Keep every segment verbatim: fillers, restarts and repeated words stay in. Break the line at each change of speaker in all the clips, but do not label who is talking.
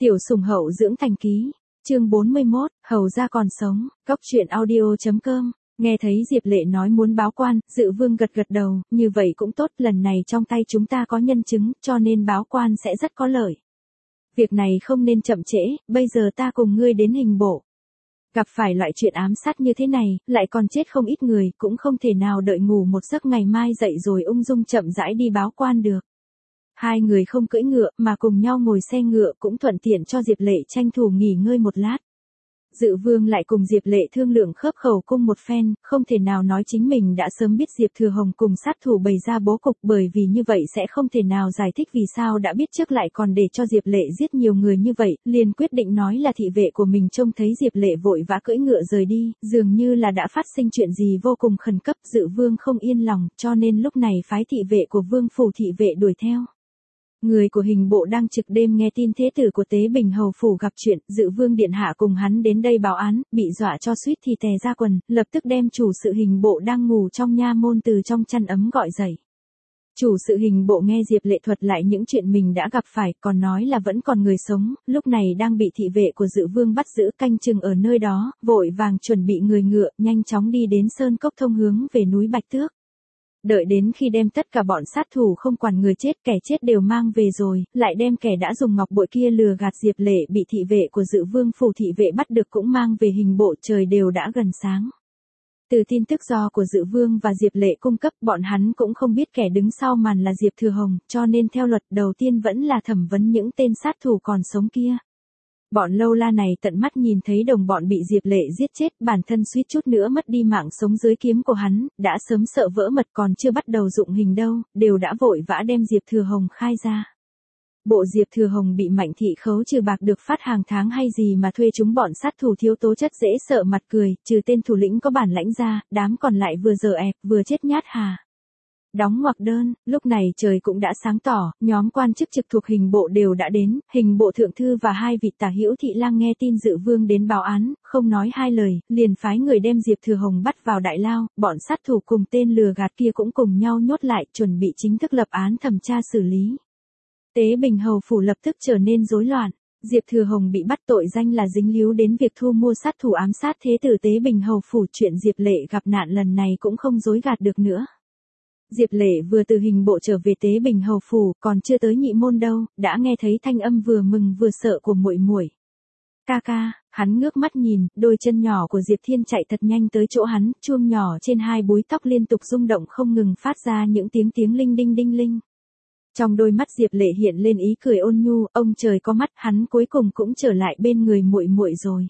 Tiểu sủng hậu dưỡng thành ký, chương bốn mươi mốt, hầu ra còn sống, cóc truyện audio.com. Nghe thấy Diệp Lệ nói muốn báo quan, Dự Vương gật gật đầu, như vậy cũng tốt, lần này trong tay chúng ta có nhân chứng, cho nên báo quan sẽ rất có lợi. Việc này không nên chậm trễ, bây giờ ta cùng ngươi đến hình bộ. Gặp phải loại chuyện ám sát như thế này, lại còn chết không ít người, cũng không thể nào đợi ngủ một giấc ngày mai dậy rồi ung dung chậm rãi đi báo quan được. Hai người không cưỡi ngựa mà cùng nhau ngồi xe ngựa cũng thuận tiện cho Diệp Lệ tranh thủ nghỉ ngơi một lát. Dự Vương lại cùng Diệp Lệ thương lượng khớp khẩu cung một phen, không thể nào nói chính mình đã sớm biết Diệp Thừa Hồng cùng sát thủ bày ra bố cục, bởi vì như vậy sẽ không thể nào giải thích vì sao đã biết trước lại còn để cho Diệp Lệ giết nhiều người như vậy, liền quyết định nói là thị vệ của mình trông thấy Diệp Lệ vội vã cưỡi ngựa rời đi, dường như là đã phát sinh chuyện gì vô cùng khẩn cấp. Dự Vương không yên lòng, cho nên lúc này phái thị vệ của Vương phủ thị vệ đuổi theo. Người của hình bộ đang trực đêm nghe tin thế tử của Tế Bình hầu phủ gặp chuyện, Dự Vương điện hạ cùng hắn đến đây báo án, bị dọa cho suýt thì tè ra quần, lập tức đem chủ sự hình bộ đang ngủ trong nha môn từ trong chăn ấm gọi dậy. Chủ sự hình bộ nghe Diệp Lệ thuật lại những chuyện mình đã gặp phải, còn nói là vẫn còn người sống, lúc này đang bị thị vệ của Dự Vương bắt giữ canh chừng ở nơi đó, vội vàng chuẩn bị người ngựa, nhanh chóng đi đến sơn cốc thông hướng về núi Bạch Tước. Đợi đến khi đem tất cả bọn sát thủ không quản người chết kẻ chết đều mang về rồi, lại đem kẻ đã dùng ngọc bội kia lừa gạt Diệp Lệ bị thị vệ của Dự Vương phủ thị vệ bắt được cũng mang về hình bộ, trời đều đã gần sáng. Từ tin tức do của Dự Vương và Diệp Lệ cung cấp, bọn hắn cũng không biết kẻ đứng sau màn là Diệp Thừa Hồng, cho nên theo luật đầu tiên vẫn là thẩm vấn những tên sát thủ còn sống kia. Bọn lâu la này tận mắt nhìn thấy đồng bọn bị Diệp Lệ giết chết, bản thân suýt chút nữa mất đi mạng sống dưới kiếm của hắn, đã sớm sợ vỡ mật, còn chưa bắt đầu dụng hình đâu, đều đã vội vã đem Diệp Thừa Hồng khai ra. Bộ Diệp Thừa Hồng bị Mạnh thị khấu trừ bạc được phát hàng tháng hay gì mà thuê chúng bọn sát thủ thiếu tố chất dễ sợ mặt cười, trừ tên thủ lĩnh có bản lãnh ra, đám còn lại vừa dở ẹp, vừa chết nhát hà. Đóng ngoặc đơn, lúc này trời cũng đã sáng tỏ, nhóm quan chức trực thuộc hình bộ đều đã đến, hình bộ thượng thư và hai vị tả hữu thị lang nghe tin Dự Vương đến báo án, không nói hai lời, liền phái người đem Diệp Thừa Hồng bắt vào đại lao, bọn sát thủ cùng tên lừa gạt kia cũng cùng nhau nhốt lại, chuẩn bị chính thức lập án thẩm tra xử lý. Tế Bình hầu phủ lập tức trở nên rối loạn. Diệp Thừa Hồng bị bắt tội danh là dính líu đến việc thu mua sát thủ ám sát thế tử Tế Bình hầu phủ, chuyện Diệp Lệ gặp nạn lần này cũng không dối gạt được nữa. Diệp Lệ vừa từ hình bộ trở về Tế Bình hầu phủ, còn chưa tới nhị môn đâu, đã nghe thấy thanh âm vừa mừng vừa sợ của muội muội. Ca ca, hắn ngước mắt nhìn, đôi chân nhỏ của Diệp Thiên chạy thật nhanh tới chỗ hắn, chuông nhỏ trên hai búi tóc liên tục rung động không ngừng phát ra những tiếng tiếng linh đinh đinh linh. Trong đôi mắt Diệp Lệ hiện lên ý cười ôn nhu, ông trời có mắt, hắn cuối cùng cũng trở lại bên người muội muội rồi.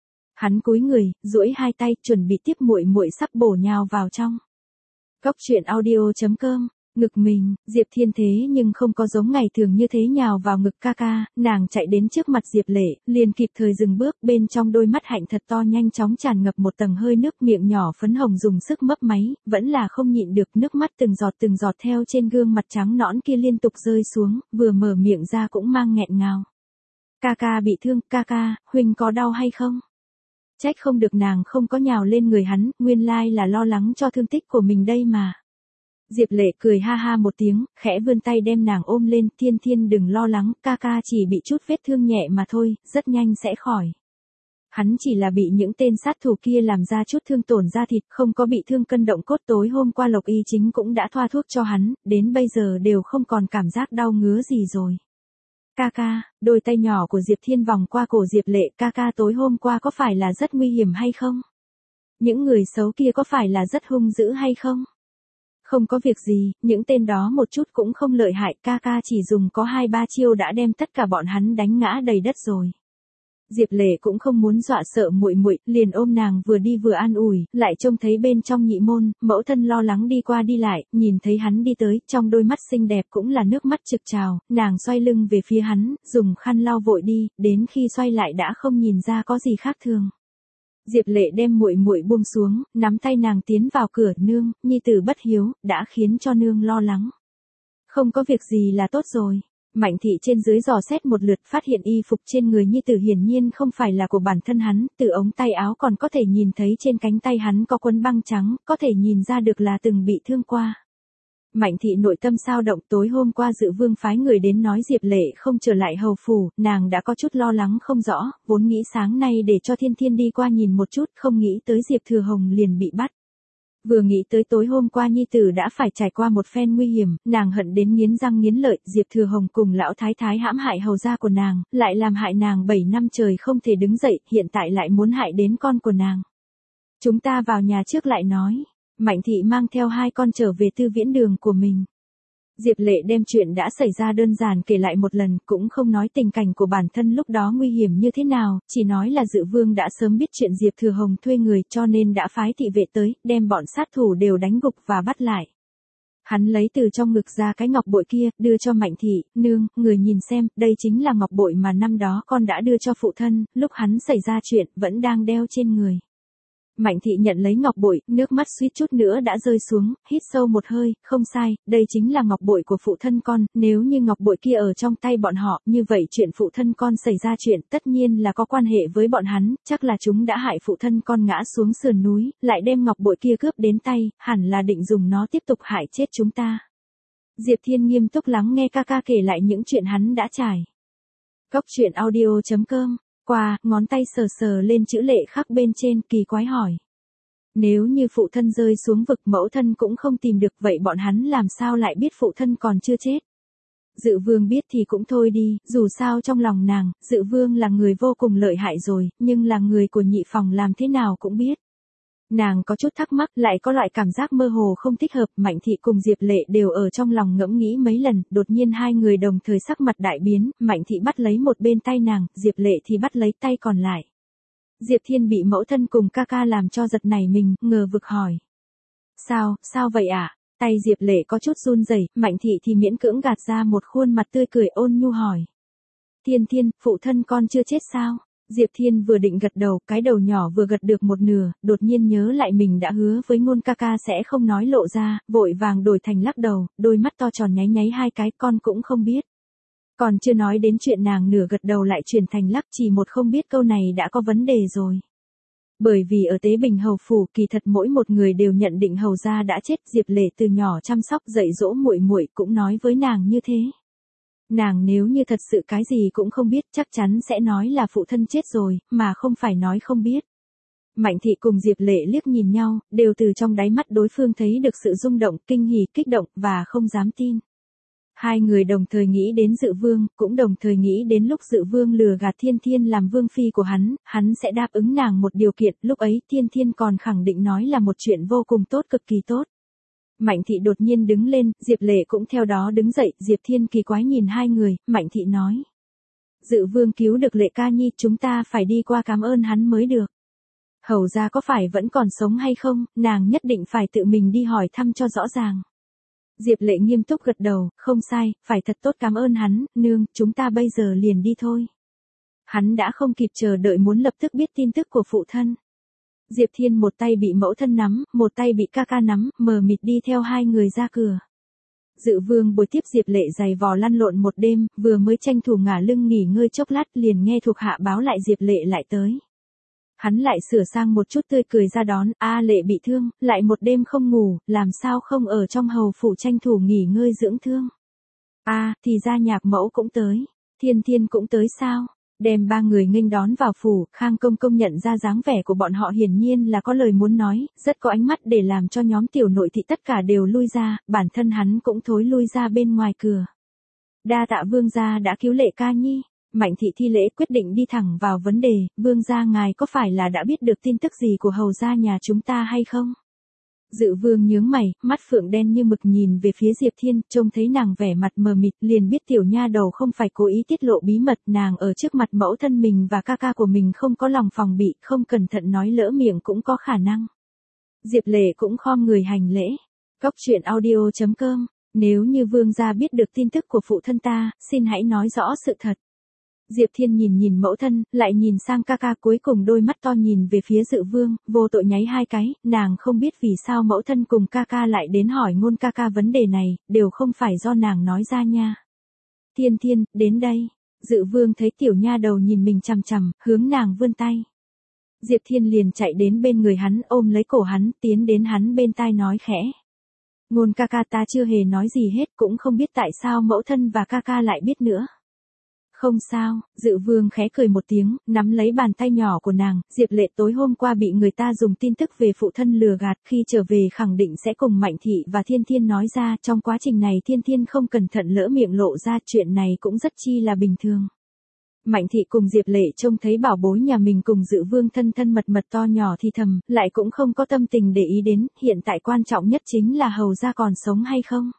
Hắn cúi người, duỗi hai tay, chuẩn bị tiếp muội muội sắp bổ nhào vào trong. Cóc truyện audio.com, ngực mình, Diệp Thiên thế nhưng không có giống ngày thường như thế nhào vào ngực ca ca, nàng chạy đến trước mặt Diệp Lệ, liền kịp thời dừng bước, bên trong đôi mắt hạnh thật to nhanh chóng tràn ngập một tầng hơi nước, miệng nhỏ phấn hồng dùng sức mấp máy, vẫn là không nhịn được, nước mắt từng giọt từng giọt theo trên gương mặt trắng nõn kia liên tục rơi xuống, vừa mở miệng ra cũng mang nghẹn ngào. Ca ca bị thương, ca ca, huynh có đau hay không? Trách không được nàng không có nhào lên người hắn, nguyên lai là lo lắng cho thương tích của mình đây mà. Diệp Lệ cười ha ha một tiếng, khẽ vươn tay đem nàng ôm lên, Thiên Thiên đừng lo lắng, ca ca chỉ bị chút vết thương nhẹ mà thôi, rất nhanh sẽ khỏi. Hắn chỉ là bị những tên sát thủ kia làm ra chút thương tổn da thịt, không có bị thương cân động cốt, tối hôm qua Lộc Y chính cũng đã thoa thuốc cho hắn, đến bây giờ đều không còn cảm giác đau ngứa gì rồi. Ca ca, đôi tay nhỏ của Diệp Thiên vòng qua cổ Diệp Lệ, ca ca tối hôm qua có phải là rất nguy hiểm hay không? Những người xấu kia có phải là rất hung dữ hay không? Không có việc gì, những tên đó một chút cũng không lợi hại, ca ca chỉ dùng có hai ba chiêu đã đem tất cả bọn hắn đánh ngã đầy đất rồi. Diệp Lệ cũng không muốn dọa sợ muội muội, liền ôm nàng vừa đi vừa an ủi, lại trông thấy bên trong nhị môn, mẫu thân lo lắng đi qua đi lại, nhìn thấy hắn đi tới, trong đôi mắt xinh đẹp cũng là nước mắt trực trào, nàng xoay lưng về phía hắn, dùng khăn lau vội đi, đến khi xoay lại đã không nhìn ra có gì khác thường. Diệp Lệ đem muội muội buông xuống, nắm tay nàng tiến vào cửa, nương, nhi tử bất hiếu, đã khiến cho nương lo lắng. Không có việc gì là tốt rồi. Mạnh thị trên dưới dò xét một lượt, phát hiện y phục trên người nhi tử hiển nhiên không phải là của bản thân hắn, từ ống tay áo còn có thể nhìn thấy trên cánh tay hắn có quấn băng trắng, có thể nhìn ra được là từng bị thương qua. Mạnh thị nội tâm sao động, tối hôm qua Dự Vương phái người đến nói Diệp Lệ không trở lại hầu phủ, nàng đã có chút lo lắng không rõ, vốn nghĩ sáng nay để cho Thiên Thiên đi qua nhìn một chút, không nghĩ tới Diệp Thừa Hồng liền bị bắt. Vừa nghĩ tới tối hôm qua nhi tử đã phải trải qua một phen nguy hiểm, nàng hận đến nghiến răng nghiến lợi, Diệp Thừa Hồng cùng lão thái thái hãm hại hầu gia của nàng, lại làm hại nàng bảy năm trời không thể đứng dậy, hiện tại lại muốn hại đến con của nàng. Chúng ta vào nhà trước lại nói. Mạnh thị mang theo hai con trở về tư viễn đường của mình. Diệp Lệ đem chuyện đã xảy ra đơn giản kể lại một lần, cũng không nói tình cảnh của bản thân lúc đó nguy hiểm như thế nào, chỉ nói là Dự Vương đã sớm biết chuyện Diệp Thừa Hồng thuê người cho nên đã phái thị vệ tới, đem bọn sát thủ đều đánh gục và bắt lại. Hắn lấy từ trong ngực ra cái ngọc bội kia, đưa cho Mạnh thị, nương, người nhìn xem, đây chính là ngọc bội mà năm đó con đã đưa cho phụ thân, lúc hắn xảy ra chuyện, vẫn đang đeo trên người. Mạnh thị nhận lấy ngọc bội, nước mắt suýt chút nữa đã rơi xuống, hít sâu một hơi, không sai, đây chính là ngọc bội của phụ thân con, nếu như ngọc bội kia ở trong tay bọn họ, như vậy chuyện phụ thân con xảy ra chuyện tất nhiên là có quan hệ với bọn hắn, chắc là chúng đã hại phụ thân con ngã xuống sườn núi, lại đem ngọc bội kia cướp đến tay, hẳn là định dùng nó tiếp tục hại chết chúng ta. Diệp Thiên nghiêm túc lắng nghe ca ca kể lại những chuyện hắn đã trải. Cốc truyện audio chấm com Qua, ngón tay sờ sờ lên chữ lệ khắc bên trên, kỳ quái hỏi. Nếu như phụ thân rơi xuống vực mẫu thân cũng không tìm được, vậy bọn hắn làm sao lại biết phụ thân còn chưa chết? Dự Vương biết thì cũng thôi đi, dù sao trong lòng nàng, Dự Vương là người vô cùng lợi hại rồi, nhưng là người của nhị phòng làm thế nào cũng biết. Nàng có chút thắc mắc, lại có loại cảm giác mơ hồ không thích hợp, Mạnh thị cùng Diệp Lệ đều ở trong lòng ngẫm nghĩ mấy lần, đột nhiên hai người đồng thời sắc mặt đại biến, Mạnh thị bắt lấy một bên tay nàng, Diệp Lệ thì bắt lấy tay còn lại. Diệp Thiên bị mẫu thân cùng ca ca làm cho giật nảy mình, ngờ vực hỏi. Sao, sao vậy ạ? À? Tay Diệp Lệ có chút run rẩy, Mạnh thị thì miễn cưỡng gạt ra một khuôn mặt tươi cười ôn nhu hỏi. Thiên Thiên, phụ thân con chưa chết sao? Diệp Thiên vừa định gật đầu, cái đầu nhỏ vừa gật được một nửa, đột nhiên nhớ lại mình đã hứa với Ngôn ca ca sẽ không nói lộ ra, vội vàng đổi thành lắc đầu, đôi mắt to tròn nháy nháy hai cái, con cũng không biết. Còn chưa nói đến chuyện nàng nửa gật đầu lại chuyển thành lắc, chỉ một không biết câu này đã có vấn đề rồi. Bởi vì ở Tế Bình hầu phủ, kỳ thật mỗi một người đều nhận định hầu gia đã chết, Diệp Lệ từ nhỏ chăm sóc dạy dỗ muội muội cũng nói với nàng như thế. Nàng nếu như thật sự cái gì cũng không biết, chắc chắn sẽ nói là phụ thân chết rồi, mà không phải nói không biết. Mạnh thị cùng Diệp Lệ liếc nhìn nhau, đều từ trong đáy mắt đối phương thấy được sự rung động, kinh hỉ, kích động, và không dám tin. Hai người đồng thời nghĩ đến Dự Vương, cũng đồng thời nghĩ đến lúc Dự Vương lừa gạt Thiên Thiên làm vương phi của hắn, hắn sẽ đáp ứng nàng một điều kiện, lúc ấy Thiên Thiên còn khẳng định nói là một chuyện vô cùng tốt, cực kỳ tốt. Mạnh thị đột nhiên đứng lên, Diệp Lệ cũng theo đó đứng dậy, Diệp Thiên kỳ quái nhìn hai người, Mạnh thị nói. Dự Vương cứu được Lệ ca nhi, chúng ta phải đi qua cảm ơn hắn mới được. Hầu gia có phải vẫn còn sống hay không, nàng nhất định phải tự mình đi hỏi thăm cho rõ ràng. Diệp Lệ nghiêm túc gật đầu, không sai, phải thật tốt cảm ơn hắn, nương, chúng ta bây giờ liền đi thôi. Hắn đã không kịp chờ đợi muốn lập tức biết tin tức của phụ thân. Diệp Thiên một tay bị mẫu thân nắm, một tay bị ca ca nắm, mờ mịt đi theo hai người ra cửa. Dự Vương bồi tiếp Diệp Lệ giày vò lăn lộn một đêm, vừa mới tranh thủ ngả lưng nghỉ ngơi chốc lát liền nghe thuộc hạ báo lại Diệp Lệ lại tới. Hắn lại sửa sang một chút tươi cười ra đón, a Lệ bị thương, lại một đêm không ngủ, làm sao không ở trong hầu phủ tranh thủ nghỉ ngơi dưỡng thương. A, à, thì ra nhạc mẫu cũng tới, Thiên Thiên cũng tới sao? Đem ba người nghênh đón vào phủ, Khang Công Công nhận ra dáng vẻ của bọn họ hiển nhiên là có lời muốn nói, rất có ánh mắt để làm cho nhóm tiểu nội thị tất cả đều lui ra, bản thân hắn cũng thối lui ra bên ngoài cửa. Đa tạ Vương gia đã cứu Lệ ca nhi. Mạnh thị thi lễ quyết định đi thẳng vào vấn đề, Vương gia ngài có phải là đã biết được tin tức gì của hầu gia nhà chúng ta hay không? Dự Vương nhướng mày, mắt phượng đen như mực nhìn về phía Diệp Thiên, trông thấy nàng vẻ mặt mờ mịt, liền biết tiểu nha đầu không phải cố ý tiết lộ bí mật, nàng ở trước mặt mẫu thân mình và ca ca của mình không có lòng phòng bị, không cẩn thận nói lỡ miệng cũng có khả năng. Diệp Lệ cũng khom người hành lễ. Cốc truyện audio chấm com, nếu như Vương gia biết được tin tức của phụ thân ta, xin hãy nói rõ sự thật. Diệp Thiên nhìn nhìn mẫu thân, lại nhìn sang ca ca, cuối cùng đôi mắt to nhìn về phía Dự Vương, vô tội nháy hai cái, nàng không biết vì sao mẫu thân cùng ca ca lại đến hỏi Ngôn ca ca vấn đề này, đều không phải do nàng nói ra nha. Thiên Thiên, đến đây. Dự Vương thấy tiểu nha đầu nhìn mình chằm chằm, hướng nàng vươn tay. Diệp Thiên liền chạy đến bên người hắn, ôm lấy cổ hắn, tiến đến hắn bên tai nói khẽ. Ngôn ca ca ta chưa hề nói gì hết, cũng không biết tại sao mẫu thân và ca ca lại biết nữa. Không sao, Dự Vương khẽ cười một tiếng, nắm lấy bàn tay nhỏ của nàng. Diệp Lệ tối hôm qua bị người ta dùng tin tức về phụ thân lừa gạt, khi trở về khẳng định sẽ cùng Mạnh Thị và Thiên Thiên nói ra. Trong quá trình này Thiên Thiên không cẩn thận lỡ miệng lộ ra, chuyện này cũng rất chi là bình thường. Mạnh Thị cùng Diệp Lệ trông thấy bảo bối nhà mình cùng Dự Vương thân thân mật mật to nhỏ thì thầm, lại cũng không có tâm tình để ý đến. Hiện tại quan trọng nhất chính là hầu gia còn sống hay không.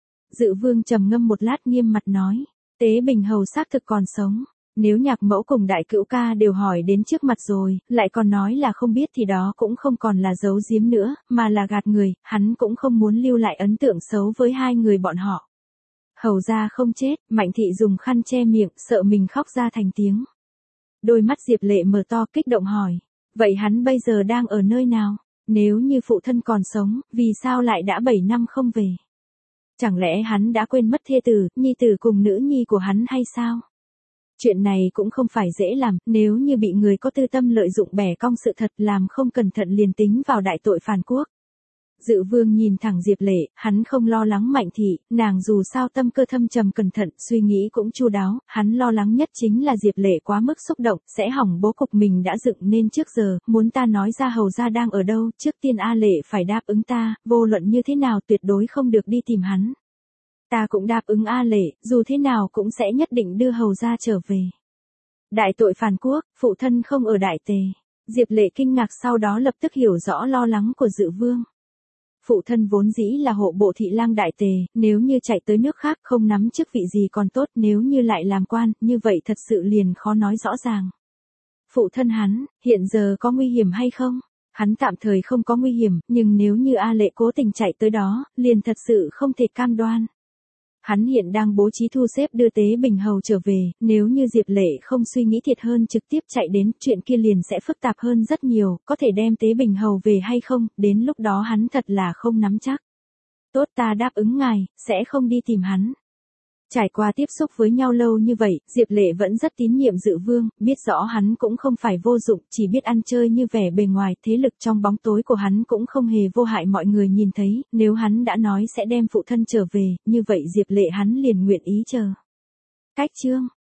Dự Vương trầm ngâm một lát nghiêm mặt nói, Tế Bình hầu xác thực còn sống. Nếu nhạc mẫu cùng đại cữu ca đều hỏi đến trước mặt rồi, lại còn nói là không biết thì đó cũng không còn là giấu giếm nữa, mà là gạt người. Hắn cũng không muốn lưu lại ấn tượng xấu với hai người bọn họ. Hầu gia không chết. Mạnh Thị dùng khăn che miệng, sợ mình khóc ra thành tiếng. Đôi mắt Diệp Lệ mở to kích động hỏi, vậy hắn bây giờ đang ở nơi nào? Nếu như phụ thân còn sống, vì sao lại đã bảy năm không về? Chẳng lẽ hắn đã quên mất thê tử, nhi tử cùng nữ nhi của hắn hay sao? Chuyện này cũng không phải dễ làm, nếu như bị người có tư tâm lợi dụng bẻ cong sự thật, làm không cẩn thận liền tính vào đại tội phản quốc. Dự Vương nhìn thẳng Diệp Lệ, hắn không lo lắng Mạnh Thị, nàng dù sao tâm cơ thâm trầm cẩn thận, suy nghĩ cũng chu đáo. Hắn lo lắng nhất chính là Diệp Lệ quá mức xúc động, sẽ hỏng bố cục mình đã dựng nên trước giờ. Muốn ta nói ra hầu gia đang ở đâu, trước tiên A Lệ phải đáp ứng ta, vô luận như thế nào tuyệt đối không được đi tìm hắn. Ta cũng đáp ứng A Lệ, dù thế nào cũng sẽ nhất định đưa hầu gia trở về. Đại tội phản quốc, phụ thân không ở Đại Tề. Diệp Lệ kinh ngạc, sau đó lập tức hiểu rõ lo lắng của Dự Vương. Phụ thân vốn dĩ là hộ bộ thị lang Đại Tề, nếu như chạy tới nước khác không nắm chức vị gì còn tốt, nếu như lại làm quan, như vậy thật sự liền khó nói rõ ràng. Phụ thân hắn, hiện giờ có nguy hiểm hay không? Hắn tạm thời không có nguy hiểm, nhưng nếu như A Lệ cố tình chạy tới đó, liền thật sự không thể cam đoan. Hắn hiện đang bố trí thu xếp đưa Tế Bình hầu trở về, nếu như Diệp Lệ không suy nghĩ thiệt hơn trực tiếp chạy đến, chuyện kia liền sẽ phức tạp hơn rất nhiều, có thể đem Tế Bình hầu về hay không, đến lúc đó hắn thật là không nắm chắc. Tốt, ta đáp ứng ngài, sẽ không đi tìm hắn. Trải qua tiếp xúc với nhau lâu như vậy, Diệp Lệ vẫn rất tín nhiệm Dự Vương, biết rõ hắn cũng không phải vô dụng, chỉ biết ăn chơi như vẻ bề ngoài, thế lực trong bóng tối của hắn cũng không hề vô hại mọi người nhìn thấy, nếu hắn đã nói sẽ đem phụ thân trở về, như vậy Diệp Lệ hắn liền nguyện ý chờ. Cách chương